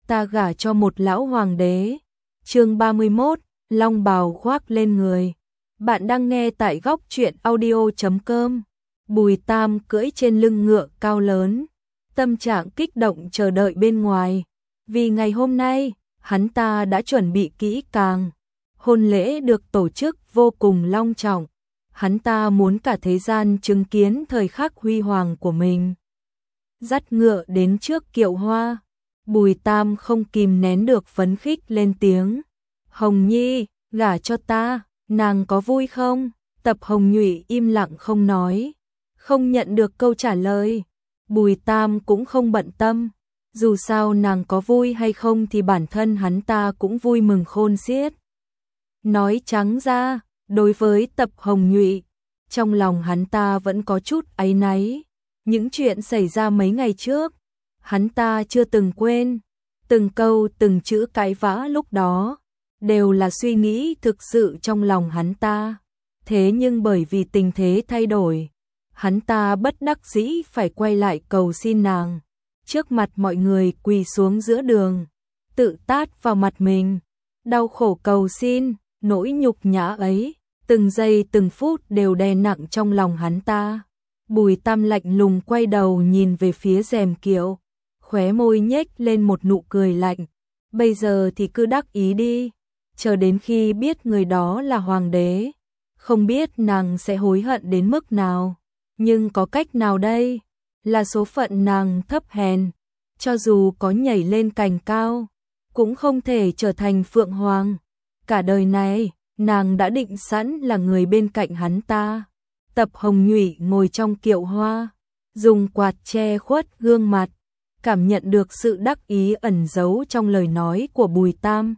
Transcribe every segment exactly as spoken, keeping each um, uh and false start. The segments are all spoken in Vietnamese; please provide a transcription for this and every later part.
ta gả cho một lão hoàng đế. Chương ba mươi mốt, long bào khoác lên người. Bạn đang nghe tại góc truyện audio chấm com. Bùi Tam cưỡi trên lưng ngựa cao lớn, tâm trạng kích động chờ đợi bên ngoài. Vì ngày hôm nay, hắn ta đã chuẩn bị kỹ càng. Hôn lễ được tổ chức vô cùng long trọng. Hắn ta muốn cả thế gian chứng kiến thời khắc huy hoàng của mình. Dắt ngựa đến trước kiệu hoa, Bùi Tam không kìm nén được phấn khích lên tiếng. Hồng Nhi, gả cho ta, nàng có vui không? Tập Hồng Nhụy im lặng không nói, không nhận được câu trả lời. Bùi Tam cũng không bận tâm, dù sao nàng có vui hay không thì bản thân hắn ta cũng vui mừng khôn xiết. Nói trắng ra, đối với Tập Hồng Nhụy, trong lòng hắn ta vẫn có chút áy náy. Những chuyện xảy ra mấy ngày trước, hắn ta chưa từng quên. Từng câu từng chữ cãi vã lúc đó đều là suy nghĩ thực sự trong lòng hắn ta. Thế nhưng bởi vì tình thế thay đổi, hắn ta bất đắc dĩ phải quay lại cầu xin nàng. Trước mặt mọi người quỳ xuống giữa đường, tự tát vào mặt mình, đau khổ cầu xin. Nỗi nhục nhã ấy, từng giây từng phút đều đè nặng trong lòng hắn ta. Bùi Tam lạnh lùng quay đầu nhìn về phía rèm kiệu, khóe môi nhếch lên một nụ cười lạnh. Bây giờ thì cứ đắc ý đi, chờ đến khi biết người đó là hoàng đế, không biết nàng sẽ hối hận đến mức nào. Nhưng có cách nào đây? Là số phận nàng thấp hèn, cho dù có nhảy lên cành cao, cũng không thể trở thành phượng hoàng. Cả đời này, nàng đã định sẵn là người bên cạnh hắn ta. Tập Hồng Nhụy ngồi trong kiệu hoa, dùng quạt che khuất gương mặt, cảm nhận được sự đắc ý ẩn giấu trong lời nói của Bùi Tam.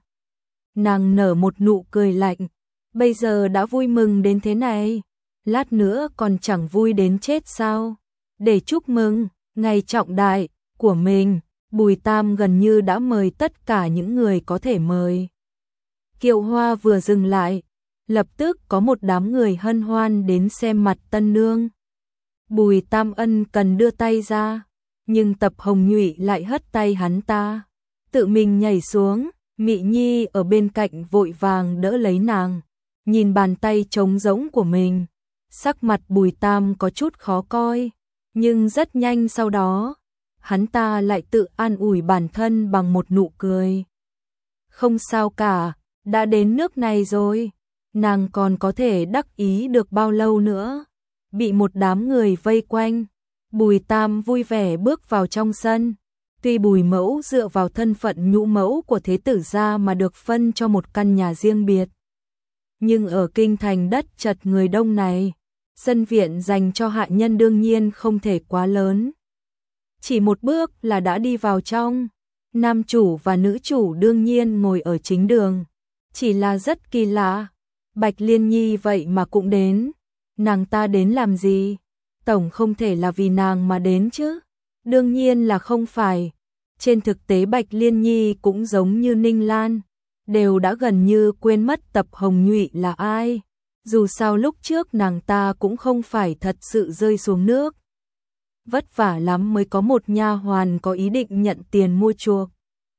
Nàng nở một nụ cười lạnh, bây giờ đã vui mừng đến thế này, lát nữa còn chẳng vui đến chết sao? Để chúc mừng ngày trọng đại của mình, Bùi Tam gần như đã mời tất cả những người có thể mời. Kiệu hoa vừa dừng lại, lập tức có một đám người hân hoan đến xem mặt tân nương. Bùi Tam ân cần đưa tay ra, nhưng Tập Hồng Nhụy lại hất tay hắn ta, tự mình nhảy xuống. Mị Nhi ở bên cạnh vội vàng đỡ lấy nàng, nhìn bàn tay trống rỗng của mình. Sắc mặt Bùi Tam có chút khó coi, nhưng rất nhanh sau đó, hắn ta lại tự an ủi bản thân bằng một nụ cười. Không sao cả, đã đến nước này rồi, nàng còn có thể đắc ý được bao lâu nữa. Bị một đám người vây quanh, Bùi Tam vui vẻ bước vào trong sân. Tuy Bùi Mẫu dựa vào thân phận nhũ mẫu của thế tử gia mà được phân cho một căn nhà riêng biệt, nhưng ở kinh thành đất chật người đông này, sân viện dành cho hạ nhân đương nhiên không thể quá lớn. Chỉ một bước là đã đi vào trong, nam chủ và nữ chủ đương nhiên ngồi ở chính đường. Chỉ là rất kỳ lạ, Bạch Liên Nhi vậy mà cũng đến. Nàng ta đến làm gì? Tổng không thể là vì nàng mà đến chứ? Đương nhiên là không phải. Trên thực tế Bạch Liên Nhi cũng giống như Ninh Lan, đều đã gần như quên mất Tập Hồng Nhụy là ai. Dù sao lúc trước nàng ta cũng không phải thật sự rơi xuống nước. Vất vả lắm mới có một nha hoàn có ý định nhận tiền mua chuộc.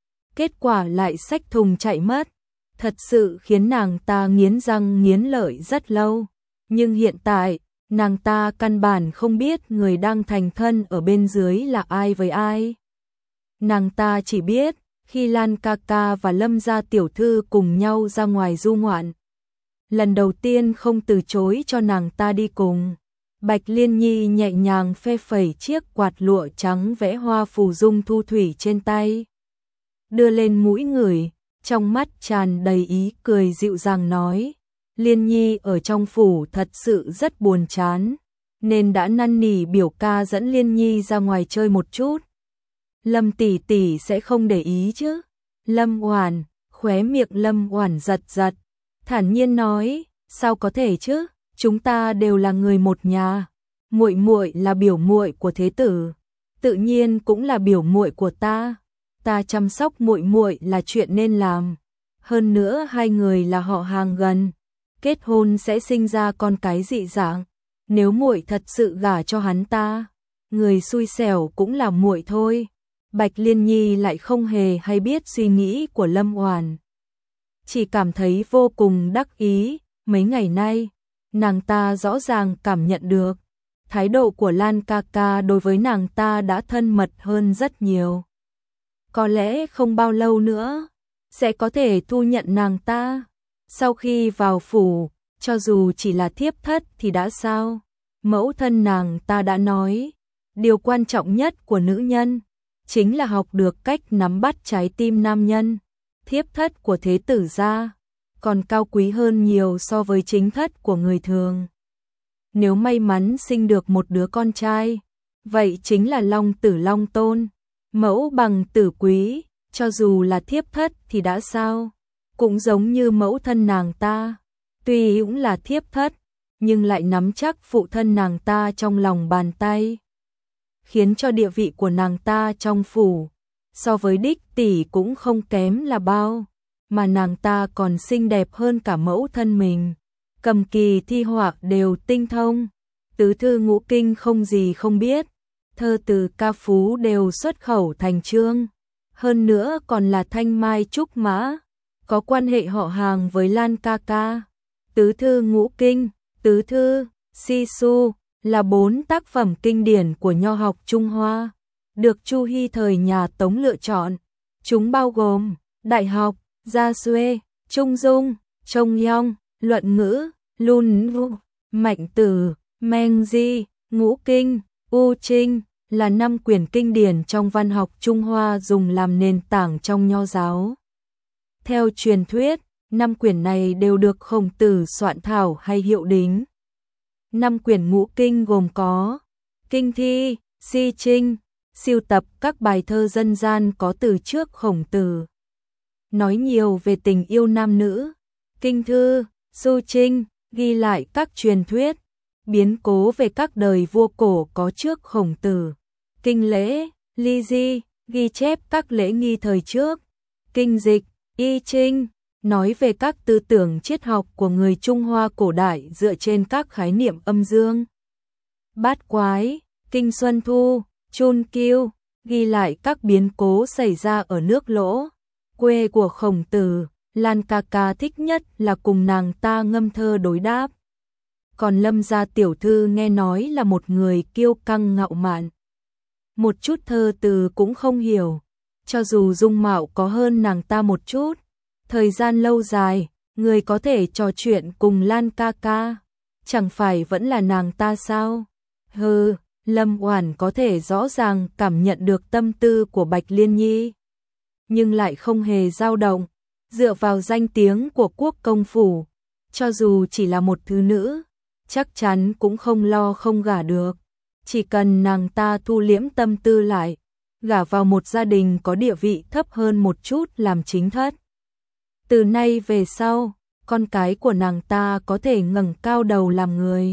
Kết quả lại xách thùng chạy mất. Thật sự khiến nàng ta nghiến răng nghiến lợi rất lâu. Nhưng hiện tại, nàng ta căn bản không biết người đang thành thân ở bên dưới là ai với ai. Nàng ta chỉ biết, khi Lan ca ca và Lâm gia tiểu thư cùng nhau ra ngoài du ngoạn, lần đầu tiên không từ chối cho nàng ta đi cùng. Bạch Liên Nhi nhẹ nhàng phe phẩy chiếc quạt lụa trắng vẽ hoa phù dung thu thủy trên tay, đưa lên mũi ngửi, trong mắt tràn đầy ý cười dịu dàng nói. Liên Nhi ở trong phủ thật sự rất buồn chán, nên đã năn nỉ biểu ca dẫn Liên Nhi ra ngoài chơi một chút. Lâm tỷ tỷ sẽ không để ý chứ? Lâm Oản, khóe miệng Lâm Oản giật giật, thản nhiên nói, sao có thể chứ? Chúng ta đều là người một nhà. Muội muội là biểu muội của thế tử, tự nhiên cũng là biểu muội của ta. Ta chăm sóc muội muội là chuyện nên làm. Hơn nữa hai người là họ hàng gần, kết hôn sẽ sinh ra con cái dị dạng. Nếu muội thật sự gả cho hắn ta, người xui xẻo cũng là muội thôi. Bạch Liên Nhi lại không hề hay biết suy nghĩ của Lâm Oản, chỉ cảm thấy vô cùng đắc ý. Mấy ngày nay, nàng ta rõ ràng cảm nhận được thái độ của Lan ca ca đối với nàng ta đã thân mật hơn rất nhiều. Có lẽ không bao lâu nữa sẽ có thể thu nhận nàng ta. Sau khi vào phủ, cho dù chỉ là thiếp thất thì đã sao? Mẫu thân nàng ta đã nói, điều quan trọng nhất của nữ nhân chính là học được cách nắm bắt trái tim nam nhân. Thiếp thất của thế tử gia còn cao quý hơn nhiều so với chính thất của người thường. Nếu may mắn sinh được một đứa con trai, vậy chính là long tử long tôn, mẫu bằng tử quý, cho dù là thiếp thất thì đã sao? Cũng giống như mẫu thân nàng ta, tuy cũng là thiếp thất, nhưng lại nắm chắc phụ thân nàng ta trong lòng bàn tay, khiến cho địa vị của nàng ta trong phủ so với đích tỷ cũng không kém là bao, mà nàng ta còn xinh đẹp hơn cả mẫu thân mình. Cầm kỳ thi họa đều tinh thông, tứ thư ngũ kinh không gì không biết, thơ từ ca phú đều xuất khẩu thành chương, hơn nữa còn là thanh mai trúc mã, có quan hệ họ hàng với Lan ca ca. Tứ thư ngũ kinh, tứ thư, si su là bốn tác phẩm kinh điển của nho học Trung Hoa, được Chu Hy thời nhà Tống lựa chọn. Chúng bao gồm Đại học, Gia Xuê, Trung Dung, Trông Yong, Luận ngữ, Lun Vu, Mạnh tử, Meng Di, Ngũ kinh, U Trinh là năm quyển kinh điển trong văn học Trung Hoa dùng làm nền tảng trong nho giáo. Theo truyền thuyết, năm quyển này đều được Khổng Tử soạn thảo hay hiệu đính. Năm quyển ngũ kinh gồm có Kinh Thi, Si Trinh, sưu tập các bài thơ dân gian có từ trước Khổng Tử, nói nhiều về tình yêu nam nữ. Kinh Thư, Du Trinh, ghi lại các truyền thuyết, biến cố về các đời vua cổ có trước Khổng Tử. Kinh Lễ, Ly Di, ghi chép các lễ nghi thời trước. Kinh Dịch, Y Trinh, nói về các tư tưởng triết học của người Trung Hoa cổ đại dựa trên các khái niệm âm dương, bát quái. Kinh Xuân Thu, Chun Kiêu, ghi lại các biến cố xảy ra ở nước Lỗ, quê của Khổng Tử. Lan ca ca thích nhất là cùng nàng ta ngâm thơ đối đáp. Còn Lâm gia tiểu thư nghe nói là một người kiêu căng ngạo mạn, một chút thơ từ cũng không hiểu, cho dù dung mạo có hơn nàng ta một chút. Thời gian lâu dài, người có thể trò chuyện cùng Lan ca ca, chẳng phải vẫn là nàng ta sao? Hừ, Lâm Oản có thể rõ ràng cảm nhận được tâm tư của Bạch Liên Nhi, nhưng lại không hề dao động. Dựa vào danh tiếng của quốc công phủ, cho dù chỉ là một thứ nữ, chắc chắn cũng không lo không gả được. Chỉ cần nàng ta thu liễm tâm tư lại, gả vào một gia đình có địa vị thấp hơn một chút làm chính thất. Từ nay về sau, con cái của nàng ta có thể ngẩng cao đầu làm người.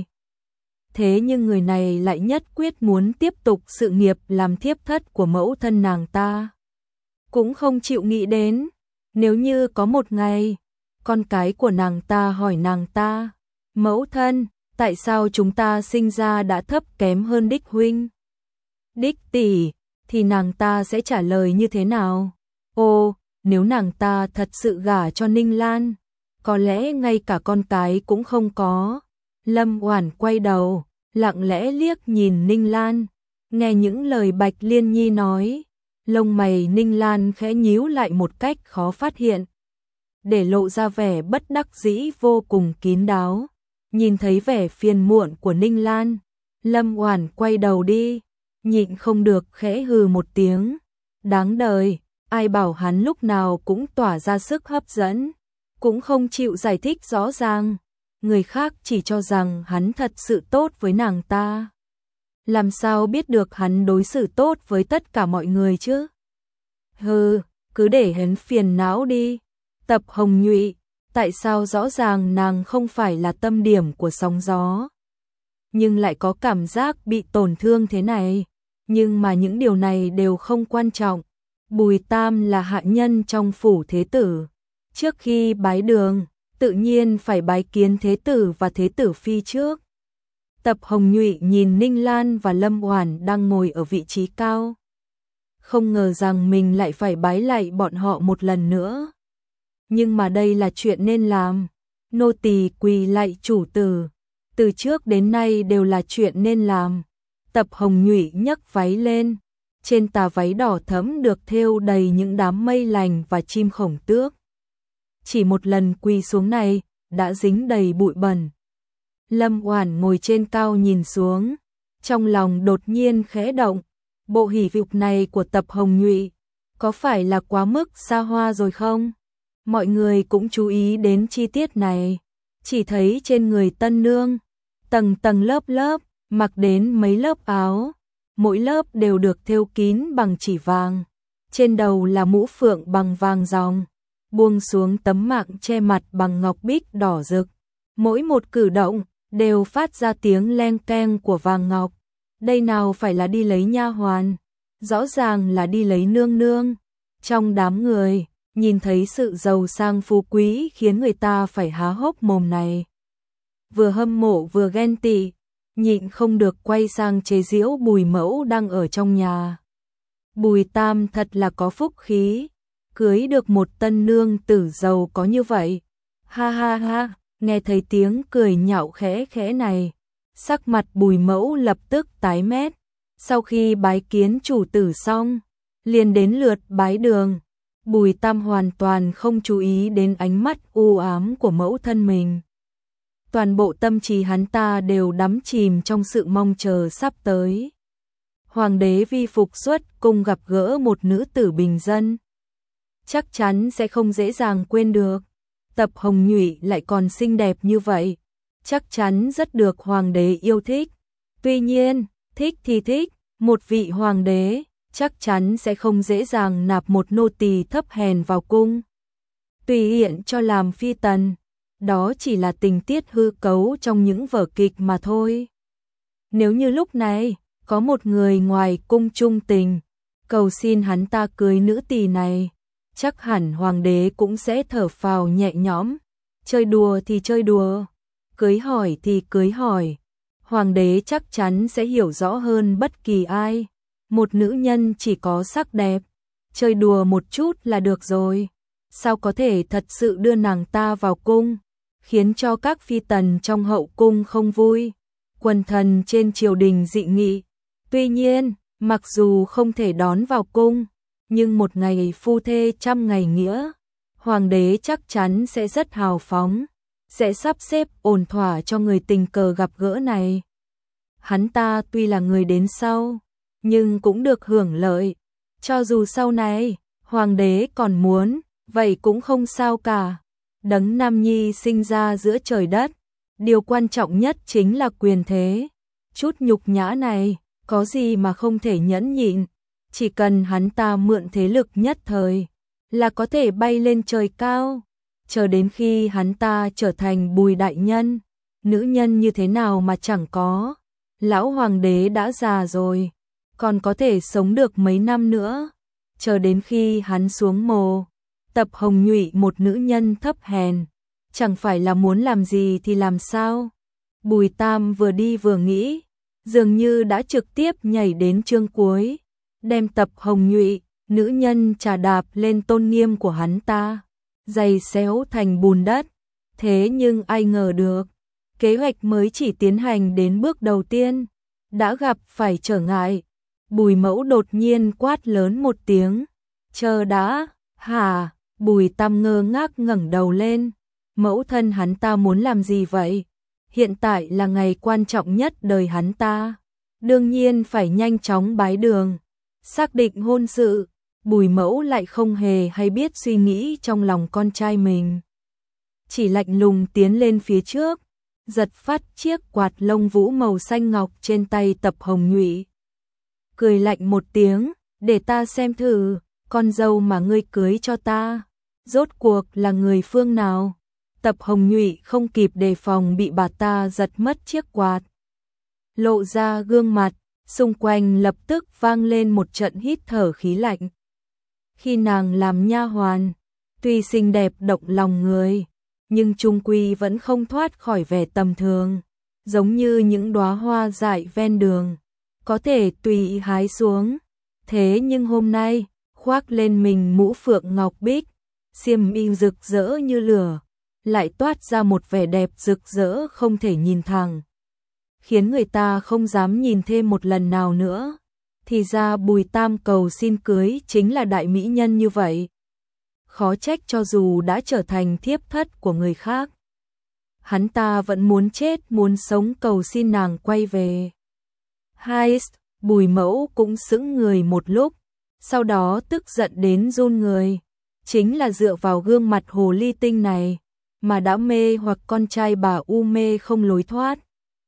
Thế nhưng người này lại nhất quyết muốn tiếp tục sự nghiệp làm thiếp thất của mẫu thân nàng ta. Cũng không chịu nghĩ đến, nếu như có một ngày, con cái của nàng ta hỏi nàng ta, mẫu thân, tại sao chúng ta sinh ra đã thấp kém hơn đích huynh, đích tỷ, thì nàng ta sẽ trả lời như thế nào? Ô, nếu nàng ta thật sự gả cho Ninh Lan, có lẽ ngay cả con cái cũng không có. Lâm Oản quay đầu, lặng lẽ liếc nhìn Ninh Lan, nghe những lời Bạch Liên Nhi nói, lông mày Ninh Lan khẽ nhíu lại một cách khó phát hiện, để lộ ra vẻ bất đắc dĩ vô cùng kín đáo. Nhìn thấy vẻ phiền muộn của Ninh Lan, Lâm Oản quay đầu đi, nhịn không được khẽ hừ một tiếng. Đáng đời, ai bảo hắn lúc nào cũng tỏa ra sức hấp dẫn, cũng không chịu giải thích rõ ràng. Người khác chỉ cho rằng hắn thật sự tốt với nàng ta, làm sao biết được hắn đối xử tốt với tất cả mọi người chứ? Hừ, cứ để hắn phiền não đi. Tập Hồng Nhụy, tại sao rõ ràng nàng không phải là tâm điểm của sóng gió, nhưng lại có cảm giác bị tổn thương thế này? Nhưng mà những điều này đều không quan trọng. Bùi Tam là hạ nhân trong phủ thế tử, trước khi bái đường, tự nhiên phải bái kiến thế tử và thế tử phi trước. Tập Hồng Nhụy nhìn Ninh Lan và Lâm Oản đang ngồi ở vị trí cao, không ngờ rằng mình lại phải bái lạy bọn họ một lần nữa. Nhưng mà đây là chuyện nên làm, nô tỳ quỳ lạy chủ tử, từ trước đến nay đều là chuyện nên làm. Tập Hồng Nhụy nhấc váy lên, trên tà váy đỏ thẫm được thêu đầy những đám mây lành và chim khổng tước. Chỉ một lần quỳ xuống này, đã dính đầy bụi bẩn. Lâm Oản ngồi trên cao nhìn xuống, trong lòng đột nhiên khẽ động, bộ hỷ phục này của Tập Hồng Nhụy, có phải là quá mức xa hoa rồi không? Mọi người cũng chú ý đến chi tiết này, chỉ thấy trên người tân nương, tầng tầng lớp lớp, mặc đến mấy lớp áo, mỗi lớp đều được thêu kín bằng chỉ vàng, trên đầu là mũ phượng bằng vàng ròng, buông xuống tấm mạng che mặt bằng ngọc bích đỏ rực, mỗi một cử động đều phát ra tiếng leng keng của vàng ngọc. Đây nào phải là đi lấy nha hoàn, rõ ràng là đi lấy nương nương. Trong đám người, nhìn thấy sự giàu sang phú quý khiến người ta phải há hốc mồm này. Vừa hâm mộ vừa ghen tị, nhịn không được quay sang chế giễu Bùi Mẫu đang ở trong nhà. Bùi Tam thật là có phúc khí, cưới được một tân nương tử giàu có như vậy. Ha ha ha, nghe thấy tiếng cười nhạo khẽ khẽ này, sắc mặt Bùi Mẫu lập tức tái mét. Sau khi bái kiến chủ tử xong, liền đến lượt bái đường. Bùi Tam hoàn toàn không chú ý đến ánh mắt u ám của mẫu thân mình. Toàn bộ tâm trí hắn ta đều đắm chìm trong sự mong chờ sắp tới. Hoàng đế vi phục xuất cung gặp gỡ một nữ tử bình dân, chắc chắn sẽ không dễ dàng quên được. Tập Hồng Nhụy lại còn xinh đẹp như vậy, chắc chắn rất được hoàng đế yêu thích. Tuy nhiên, thích thì thích, một vị hoàng đế chắc chắn sẽ không dễ dàng nạp một nô tỳ thấp hèn vào cung, tùy tiện cho làm phi tần. Đó chỉ là tình tiết hư cấu trong những vở kịch mà thôi. Nếu như lúc này có một người ngoài cung trung tình, cầu xin hắn ta cưới nữ tỳ này, chắc hẳn hoàng đế cũng sẽ thở phào nhẹ nhõm. Chơi đùa thì chơi đùa, cưới hỏi thì cưới hỏi. Hoàng đế chắc chắn sẽ hiểu rõ hơn bất kỳ ai. Một nữ nhân chỉ có sắc đẹp, chơi đùa một chút là được rồi. Sao có thể thật sự đưa nàng ta vào cung, khiến cho các phi tần trong hậu cung không vui, quần thần trên triều đình dị nghị. Tuy nhiên, mặc dù không thể đón vào cung, nhưng một ngày phu thê trăm ngày nghĩa, hoàng đế chắc chắn sẽ rất hào phóng, sẽ sắp xếp ổn thỏa cho người tình cờ gặp gỡ này. Hắn ta tuy là người đến sau, nhưng cũng được hưởng lợi. Cho dù sau này, hoàng đế còn muốn, vậy cũng không sao cả. Đấng nam nhi sinh ra giữa trời đất, điều quan trọng nhất chính là quyền thế. Chút nhục nhã này, có gì mà không thể nhẫn nhịn. Chỉ cần hắn ta mượn thế lực nhất thời, là có thể bay lên trời cao. Chờ đến khi hắn ta trở thành Bùi đại nhân, nữ nhân như thế nào mà chẳng có. Lão hoàng đế đã già rồi, còn có thể sống được mấy năm nữa. Chờ đến khi hắn xuống mồ, Tập Hồng Nhụy một nữ nhân thấp hèn, chẳng phải là muốn làm gì thì làm sao. Bùi Tam vừa đi vừa nghĩ, dường như đã trực tiếp nhảy đến chương cuối, đem Tập Hồng Nhụy, nữ nhân trà đạp lên tôn nghiêm của hắn ta, giày xéo thành bùn đất. Thế nhưng ai ngờ được, kế hoạch mới chỉ tiến hành đến bước đầu tiên, đã gặp phải trở ngại. Bùi Mẫu đột nhiên quát lớn một tiếng, chờ đã. Hả? Bùi Tam ngơ ngác ngẩng đầu lên, mẫu thân hắn ta muốn làm gì vậy? Hiện tại là ngày quan trọng nhất đời hắn ta, đương nhiên phải nhanh chóng bái đường, xác định hôn sự. Bùi Mẫu lại không hề hay biết suy nghĩ trong lòng con trai mình, chỉ lạnh lùng tiến lên phía trước, giật phát chiếc quạt lông vũ màu xanh ngọc trên tay Tập Hồng Nhụy, cười lạnh một tiếng, để ta xem thử, con dâu mà ngươi cưới cho ta, rốt cuộc là người phương nào? Tập Hồng Nhụy không kịp đề phòng bị bà ta giật mất chiếc quạt, lộ ra gương mặt, xung quanh lập tức vang lên một trận hít thở khí lạnh. Khi nàng làm nha hoàn, tuy xinh đẹp động lòng người, nhưng chung quy vẫn không thoát khỏi vẻ tầm thường, giống như những đóa hoa dại ven đường, có thể tùy ý hái xuống. Thế nhưng hôm nay, khoác lên mình mũ phượng ngọc bích, xiêm y rực rỡ như lửa, lại toát ra một vẻ đẹp rực rỡ không thể nhìn thẳng, khiến người ta không dám nhìn thêm một lần nào nữa. Thì ra Bùi Tam cầu xin cưới chính là đại mỹ nhân như vậy. Khó trách cho dù đã trở thành thiếp thất của người khác, hắn ta vẫn muốn chết muốn sống cầu xin nàng quay về. Hai, Bùi Mẫu cũng sững người một lúc, sau đó tức giận đến run người. Chính là dựa vào gương mặt hồ ly tinh này mà đã mê hoặc con trai bà u mê không lối thoát.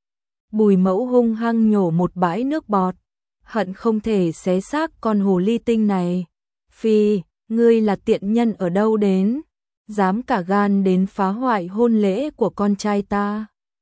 Bùi Mẫu hung hăng nhổ một bãi nước bọt, hận không thể xé xác con hồ ly tinh này. Phi, ngươi là tiện nhân ở đâu đến, dám cả gan đến phá hoại hôn lễ của con trai ta.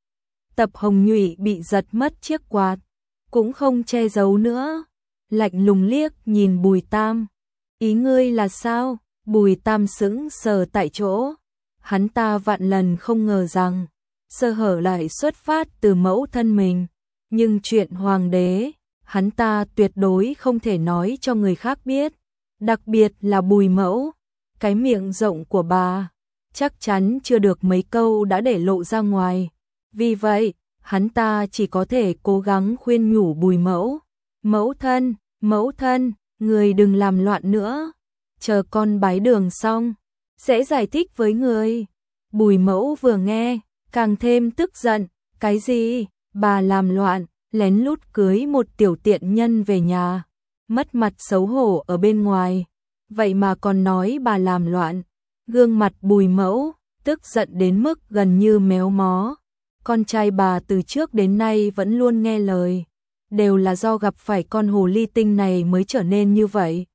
Tập Hồng Nhụy bị giật mất chiếc quạt, cũng không che giấu nữa, lạnh lùng liếc nhìn Bùi Tam. Ý ngươi là sao? Bùi Tam sững sờ tại chỗ, hắn ta vạn lần không ngờ rằng sơ hở lại xuất phát từ mẫu thân mình, nhưng chuyện hoàng đế, hắn ta tuyệt đối không thể nói cho người khác biết, đặc biệt là Bùi Mẫu. Cái miệng rộng của bà chắc chắn chưa được mấy câu đã để lộ ra ngoài. Vì vậy, hắn ta chỉ có thể cố gắng khuyên nhủ Bùi Mẫu. Mẫu thân, mẫu thân, người đừng làm loạn nữa. Chờ con bái đường xong, sẽ giải thích với người. Bùi Mẫu vừa nghe, càng thêm tức giận. Cái gì? Bà làm loạn, lén lút cưới một tiểu tiện nhân về nhà, mất mặt xấu hổ ở bên ngoài. Vậy mà còn nói bà làm loạn. Gương mặt Bùi Mẫu tức giận đến mức gần như méo mó. Con trai bà từ trước đến nay vẫn luôn nghe lời, đều là do gặp phải con hồ ly tinh này mới trở nên như vậy.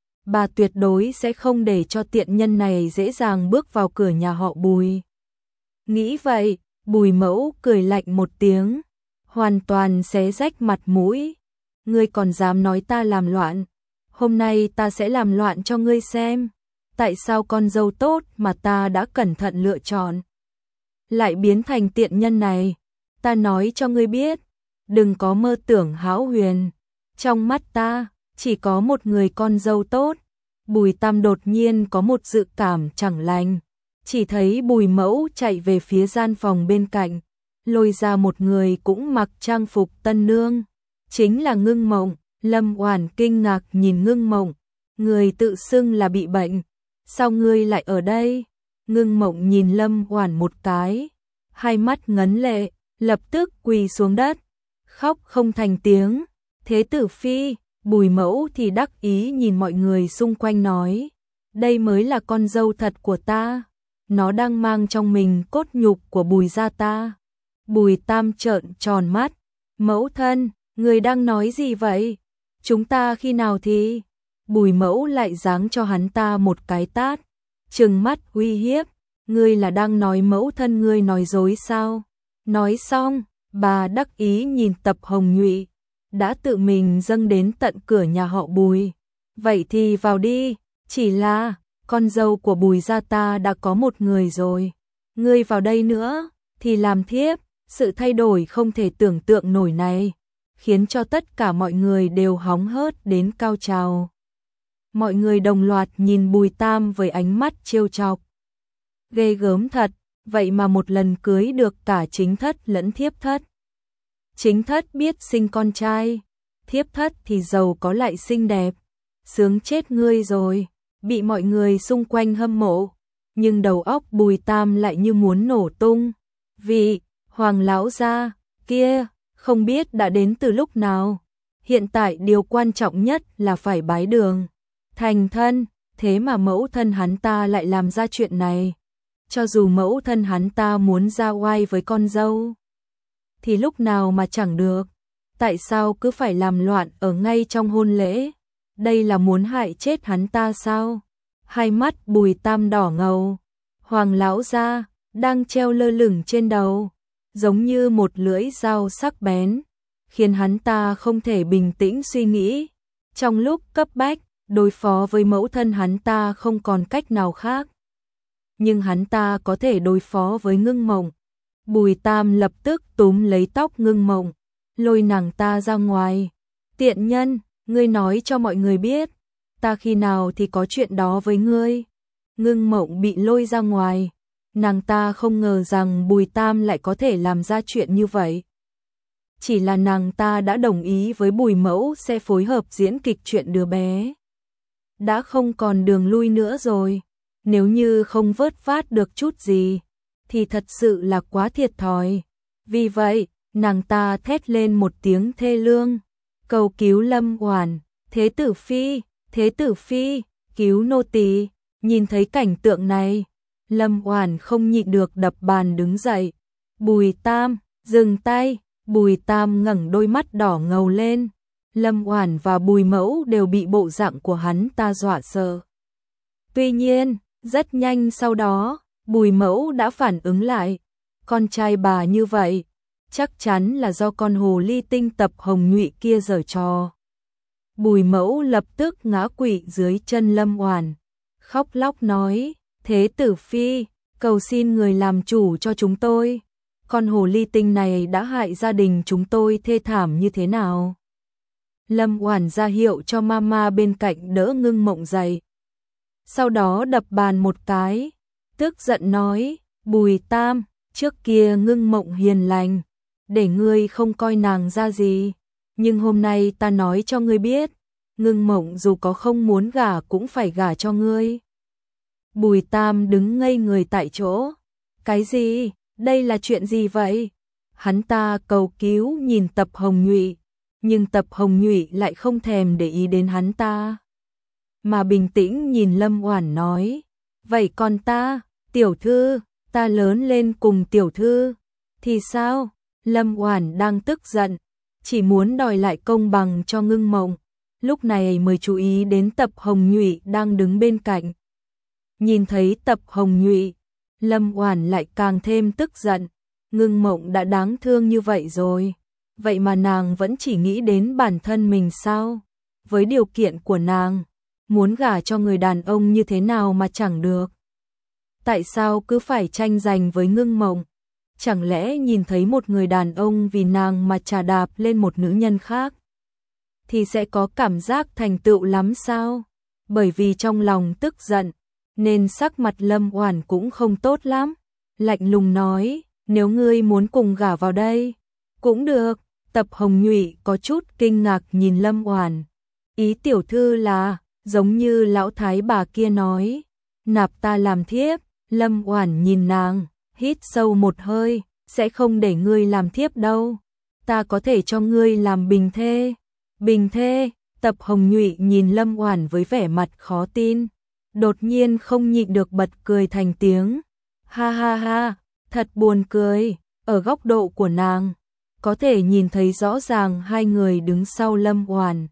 Bà tuyệt đối sẽ không để cho tiện nhân này dễ dàng bước vào cửa nhà họ Bùi. Nghĩ vậy, Bùi Mẫu cười lạnh một tiếng, hoàn toàn xé rách mặt mũi. Ngươi còn dám nói ta làm loạn? Hôm nay ta sẽ làm loạn cho ngươi xem. Tại sao con dâu tốt mà ta đã cẩn thận lựa chọn lại biến thành tiện nhân này? Ta nói cho ngươi biết, đừng có mơ tưởng hão huyền. Trong mắt ta, chỉ có một người con dâu tốt. Bùi Tam đột nhiên có một dự cảm chẳng lành. Chỉ thấy Bùi Mẫu chạy về phía gian phòng bên cạnh, lôi ra một người cũng mặc trang phục tân nương. Chính là Ngưng Mộng. Lâm Oản kinh ngạc nhìn Ngưng Mộng. Người tự xưng là bị bệnh, sao ngươi lại ở đây? Ngưng Mộng nhìn Lâm Oản một cái, hai mắt ngấn lệ, lập tức quỳ xuống đất, khóc không thành tiếng. Thế tử phi, Bùi Mẫu thì đắc ý nhìn mọi người xung quanh nói, đây mới là con dâu thật của ta, nó đang mang trong mình cốt nhục của Bùi gia ta. Bùi Tam trợn tròn mắt, mẫu thân, người đang nói gì vậy? Chúng ta khi nào thì? Bùi Mẫu lại giáng cho hắn ta một cái tát, trừng mắt uy hiếp, ngươi là đang nói mẫu thân ngươi nói dối sao? Nói xong, bà đắc ý nhìn Tập Hồng Nhụy, đã tự mình dâng đến tận cửa nhà họ Bùi. Vậy thì vào đi, chỉ là con dâu của Bùi gia ta đã có một người rồi. Ngươi vào đây nữa, thì làm thiếp. Sự thay đổi không thể tưởng tượng nổi này, khiến cho tất cả mọi người đều hóng hớt đến cao trào. Mọi người đồng loạt nhìn Bùi Tam với ánh mắt trêu chọc. Ghê gớm thật, vậy mà một lần cưới được cả chính thất lẫn thiếp thất. Chính thất biết sinh con trai, thiếp thất thì giàu có lại xinh đẹp. Sướng chết ngươi rồi, bị mọi người xung quanh hâm mộ. Nhưng đầu óc Bùi Tam lại như muốn nổ tung. Vì Hoàng lão gia kia không biết đã đến từ lúc nào. Hiện tại điều quan trọng nhất là phải bái đường thành thân, thế mà mẫu thân hắn ta lại làm ra chuyện này. Cho dù mẫu thân hắn ta muốn ra oai với con dâu, thì lúc nào mà chẳng được. Tại sao cứ phải làm loạn ở ngay trong hôn lễ? Đây là muốn hại chết hắn ta sao? Hai mắt Bùi Tam đỏ ngầu. Hoàng lão gia đang treo lơ lửng trên đầu, giống như một lưỡi dao sắc bén, khiến hắn ta không thể bình tĩnh suy nghĩ. Trong lúc cấp bách, đối phó với mẫu thân hắn ta không còn cách nào khác. Nhưng hắn ta có thể đối phó với Ngưng Mộng. Bùi Tam lập tức túm lấy tóc Ngưng Mộng, lôi nàng ta ra ngoài. Tiện nhân, ngươi nói cho mọi người biết, ta khi nào thì có chuyện đó với ngươi. Ngưng Mộng bị lôi ra ngoài, nàng ta không ngờ rằng Bùi Tam lại có thể làm ra chuyện như vậy. Chỉ là nàng ta đã đồng ý với Bùi Mẫu sẽ phối hợp diễn kịch chuyện đứa bé. Đã không còn đường lui nữa rồi, nếu như không vớt vát được chút gì, thì thật sự là quá thiệt thòi. Vì vậy, nàng ta thét lên một tiếng thê lương, cầu cứu Lâm Oản, Thế tử phi, Thế tử phi, cứu nô tỳ. Nhìn thấy cảnh tượng này, Lâm Oản không nhịn được đập bàn đứng dậy. Bùi Tam, dừng tay. Bùi Tam ngẩng đôi mắt đỏ ngầu lên. Lâm Oản và Bùi Mẫu đều bị bộ dạng của hắn ta dọa sợ. Tuy nhiên, rất nhanh sau đó, Bùi Mẫu đã phản ứng lại. Con trai bà như vậy, chắc chắn là do con hồ ly tinh Tập Hồng Nhụy kia giở trò. Bùi Mẫu lập tức ngã quỵ dưới chân Lâm Oản, khóc lóc nói: Thế tử phi, cầu xin người làm chủ cho chúng tôi. Con hồ ly tinh này đã hại gia đình chúng tôi thê thảm như thế nào? Lâm Oản ra hiệu cho mama bên cạnh đỡ Ngưng Mộng dậy. Sau đó đập bàn một cái, tức giận nói: Bùi Tam, trước kia Ngưng Mộng hiền lành, để ngươi không coi nàng ra gì. Nhưng hôm nay ta nói cho ngươi biết, Ngưng Mộng dù có không muốn gả cũng phải gả cho ngươi. Bùi Tam đứng ngây người tại chỗ. Cái gì? Đây là chuyện gì vậy? Hắn ta cầu cứu nhìn Tập Hồng Nhụy, nhưng Tập Hồng Nhụy lại không thèm để ý đến hắn ta, mà bình tĩnh nhìn Lâm Oản nói: "Vậy còn ta, tiểu thư, ta lớn lên cùng tiểu thư thì sao?" Lâm Oản đang tức giận, chỉ muốn đòi lại công bằng cho Ngưng Mộng, lúc này mới chú ý đến Tập Hồng Nhụy đang đứng bên cạnh. Nhìn thấy Tập Hồng Nhụy, Lâm Oản lại càng thêm tức giận. Ngưng Mộng đã đáng thương như vậy rồi, vậy mà nàng vẫn chỉ nghĩ đến bản thân mình sao? Với điều kiện của nàng, muốn gả cho người đàn ông như thế nào mà chẳng được? Tại sao cứ phải tranh giành với Ngưng Mộng? Chẳng lẽ nhìn thấy một người đàn ông vì nàng mà chà đạp lên một nữ nhân khác thì sẽ có cảm giác thành tựu lắm sao? Bởi vì trong lòng tức giận nên sắc mặt Lâm Oản cũng không tốt lắm, lạnh lùng nói: "Nếu ngươi muốn cùng gả vào đây, cũng được." Tập Hồng Nhụy có chút kinh ngạc nhìn Lâm Oản. Ý tiểu thư là, giống như lão thái bà kia nói, nạp ta làm thiếp. Lâm Oản nhìn nàng, hít sâu một hơi, sẽ không để ngươi làm thiếp đâu. Ta có thể cho ngươi làm bình thê. Bình thê? Tập Hồng Nhụy nhìn Lâm Oản với vẻ mặt khó tin, đột nhiên không nhịn được bật cười thành tiếng. Ha ha ha, thật buồn cười. Ở góc độ của nàng, có thể nhìn thấy rõ ràng hai người đứng sau Lâm Oản.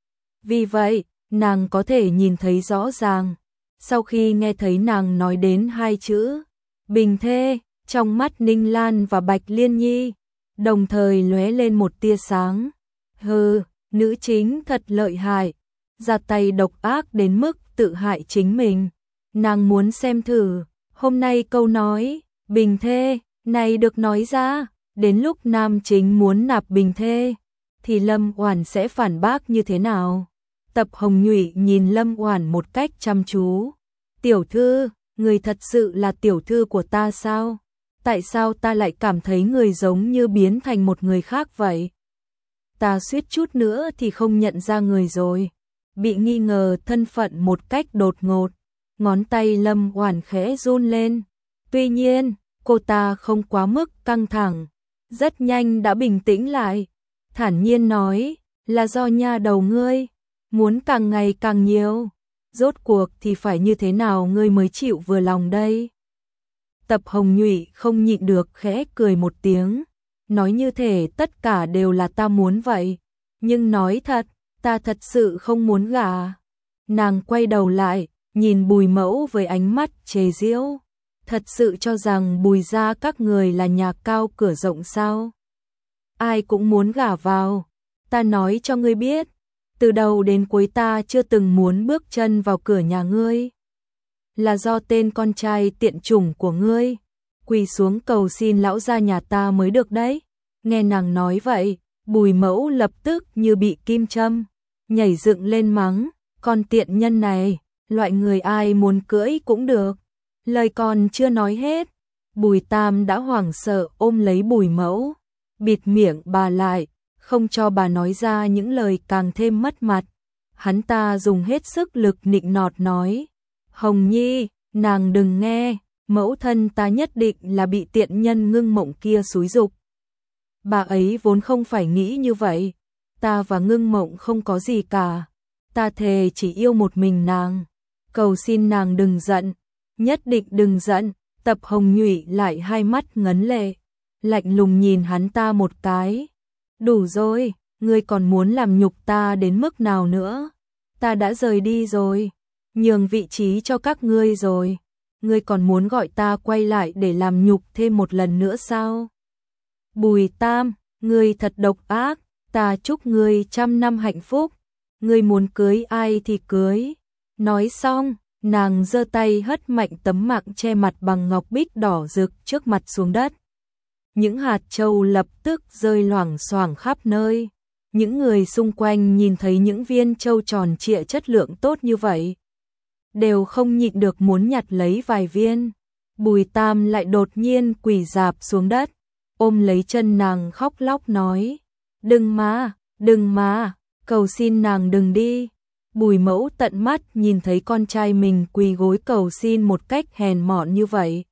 Vì vậy, nàng có thể nhìn thấy rõ ràng. Sau khi nghe thấy nàng nói đến hai chữ bình thê, trong mắt Ninh Lan và Bạch Liên Nhi đồng thời lóe lên một tia sáng. Hừ, nữ chính thật lợi hại, ra tay độc ác đến mức tự hại chính mình. Nàng muốn xem thử, hôm nay câu nói bình thê này được nói ra, đến lúc nam chính muốn nạp bình thê thì Lâm Oản sẽ phản bác như thế nào? Tập Hồng Nhụy nhìn Lâm Oản một cách chăm chú. "Tiểu thư, người thật sự là tiểu thư của ta sao? Tại sao ta lại cảm thấy người giống như biến thành một người khác vậy?" Ta suýt chút nữa thì không nhận ra người rồi. Bị nghi ngờ thân phận một cách đột ngột, ngón tay Lâm Oản khẽ run lên. Tuy nhiên, cô ta không quá mức căng thẳng, rất nhanh đã bình tĩnh lại, thản nhiên nói: "Là do nha đầu ngươi muốn càng ngày càng nhiều, rốt cuộc thì phải như thế nào ngươi mới chịu vừa lòng đây?" Tập Hồng Nhụy không nhịn được khẽ cười một tiếng, nói như thể tất cả đều là ta muốn vậy, nhưng nói thật, ta thật sự không muốn gả. Nàng quay đầu lại, nhìn Bùi Mẫu với ánh mắt chế giễu. Thật sự cho rằng Bùi gia các người là nhà cao cửa rộng sao? Ai cũng muốn gả vào. Ta nói cho ngươi biết, từ đầu đến cuối ta chưa từng muốn bước chân vào cửa nhà ngươi. Là do tên con trai tiện chủng của ngươi quỳ xuống cầu xin lão gia nhà ta mới được đấy. Nghe nàng nói vậy, Bùi Mẫu lập tức như bị kim châm. nhảy dựng lên mắng, con tiện nhân này, loại người ai muốn cưỡi cũng được. Lời còn chưa nói hết, Bùi Tam đã hoảng sợ ôm lấy Bùi Mẫu, bịt miệng bà lại, không cho bà nói ra những lời càng thêm mất mặt. Hắn ta dùng hết sức lực nịnh nọt nói, Hồng Nhi, nàng đừng nghe, mẫu thân ta nhất định là bị tiện nhân Ngưng Mộng kia xúi giục. Bà ấy vốn không phải nghĩ như vậy, ta và Ngưng Mộng không có gì cả, ta thề chỉ yêu một mình nàng, cầu xin nàng đừng giận, nhất định đừng giận. Tập Hồng Nhụy lại hai mắt ngấn lệ, lạnh lùng nhìn hắn ta một cái. Đủ rồi, ngươi còn muốn làm nhục ta đến mức nào nữa? Ta đã rời đi rồi, nhường vị trí cho các ngươi rồi. Ngươi còn muốn gọi ta quay lại để làm nhục thêm một lần nữa sao? Bùi Tam, ngươi thật độc ác, ta chúc ngươi trăm năm hạnh phúc. Ngươi muốn cưới ai thì cưới. Nói xong, nàng giơ tay hất mạnh tấm mạng che mặt bằng ngọc bích đỏ rực trước mặt xuống đất. Những hạt châu lập tức rơi loảng xoảng khắp nơi. Những người xung quanh nhìn thấy những viên châu tròn trịa chất lượng tốt như vậy, đều không nhịn được muốn nhặt lấy vài viên. Bùi Tam lại đột nhiên quỳ rạp xuống đất, ôm lấy chân nàng khóc lóc nói, đừng mà, đừng mà, cầu xin nàng đừng đi. Bùi Mẫu tận mắt nhìn thấy con trai mình quỳ gối cầu xin một cách hèn mọn như vậy.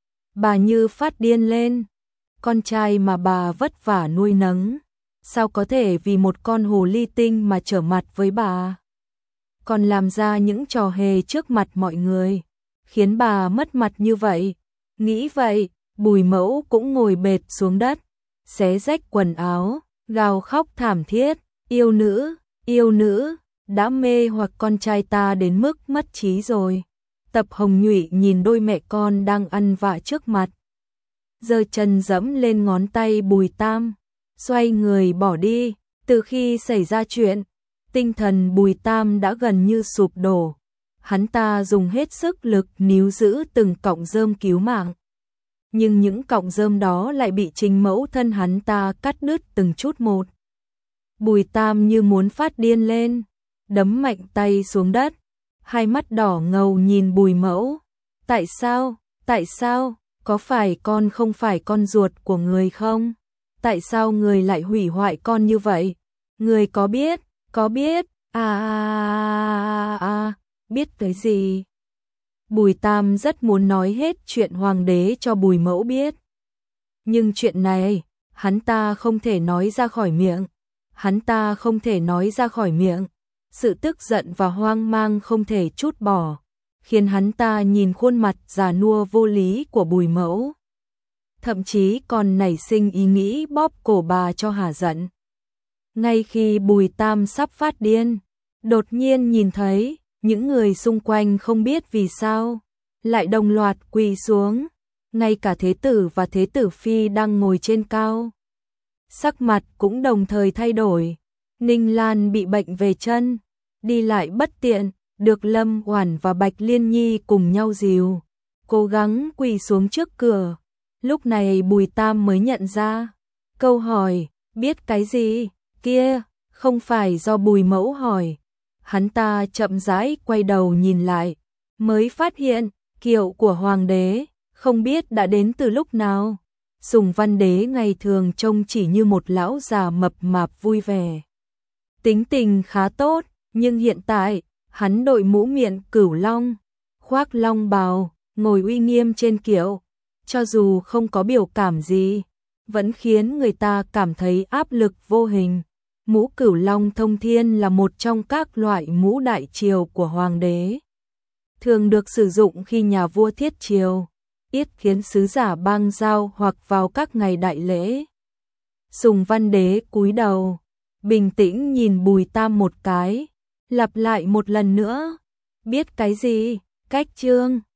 Bà như phát điên lên, con trai mà bà vất vả nuôi nấng, sao có thể vì một con hồ ly tinh mà trở mặt với bà? Còn làm ra những trò hề trước mặt mọi người, khiến bà mất mặt như vậy. Nghĩ vậy, Bùi Mẫu cũng ngồi bệt xuống đất, xé rách quần áo, gào khóc thảm thiết, yêu nữ, yêu nữ, đã mê hoặc con trai ta đến mức mất trí rồi. Tập Hồng Nhụy nhìn đôi mẹ con đang ăn vạ trước mặt, giơ chân dẫm lên ngón tay Bùi Tam, xoay người bỏ đi. Từ khi xảy ra chuyện, tinh thần Bùi Tam đã gần như sụp đổ. Hắn ta dùng hết sức lực níu giữ từng cọng rơm cứu mạng, nhưng những cọng rơm đó lại bị chính mẫu thân hắn ta cắt đứt từng chút một. Bùi Tam như muốn phát điên lên, đấm mạnh tay xuống đất, hai mắt đỏ ngầu nhìn Bùi Mẫu. Tại sao, tại sao, có phải con không phải con ruột của người không? Tại sao người lại hủy hoại con như vậy? Người có biết, có biết, à à à à, biết cái gì? Bùi Tam rất muốn nói hết chuyện hoàng đế cho Bùi Mẫu biết. Nhưng chuyện này, hắn ta không thể nói ra khỏi miệng. Hắn ta không thể nói ra khỏi miệng. Sự tức giận và hoang mang không thể trút bỏ, khiến hắn ta nhìn khuôn mặt già nua vô lý của Bùi Mẫu, thậm chí còn nảy sinh ý nghĩ bóp cổ bà cho hả giận. Ngay khi Bùi Tam sắp phát điên, đột nhiên nhìn thấy những người xung quanh không biết vì sao lại đồng loạt quỳ xuống, ngay cả thế tử và thế tử phi đang ngồi trên cao, sắc mặt cũng đồng thời thay đổi. Ninh Lan bị bệnh về chân, đi lại bất tiện, được Lâm Oản và Bạch Liên Nhi cùng nhau dìu, cố gắng quỳ xuống trước cửa. Lúc này Bùi Tam mới nhận ra, câu hỏi, biết cái gì, kia, không phải do Bùi Mẫu hỏi. Hắn ta chậm rãi quay đầu nhìn lại, mới phát hiện, kiệu của hoàng đế, không biết đã đến từ lúc nào. Sùng Văn Đế ngày thường trông chỉ như một lão già mập mạp vui vẻ, tính tình khá tốt, nhưng hiện tại, hắn đội mũ miệng cửu long, khoác long bào, ngồi uy nghiêm trên kiệu, cho dù không có biểu cảm gì, vẫn khiến người ta cảm thấy áp lực vô hình. Mũ cửu long thông thiên là một trong các loại mũ đại triều của hoàng đế, thường được sử dụng khi nhà vua thiết triều, yết kiến sứ giả bang giao hoặc vào các ngày đại lễ. Sùng Văn Đế cúi đầu, bình tĩnh nhìn Bùi Tam một cái, lặp lại một lần nữa, biết cái gì, cách chương.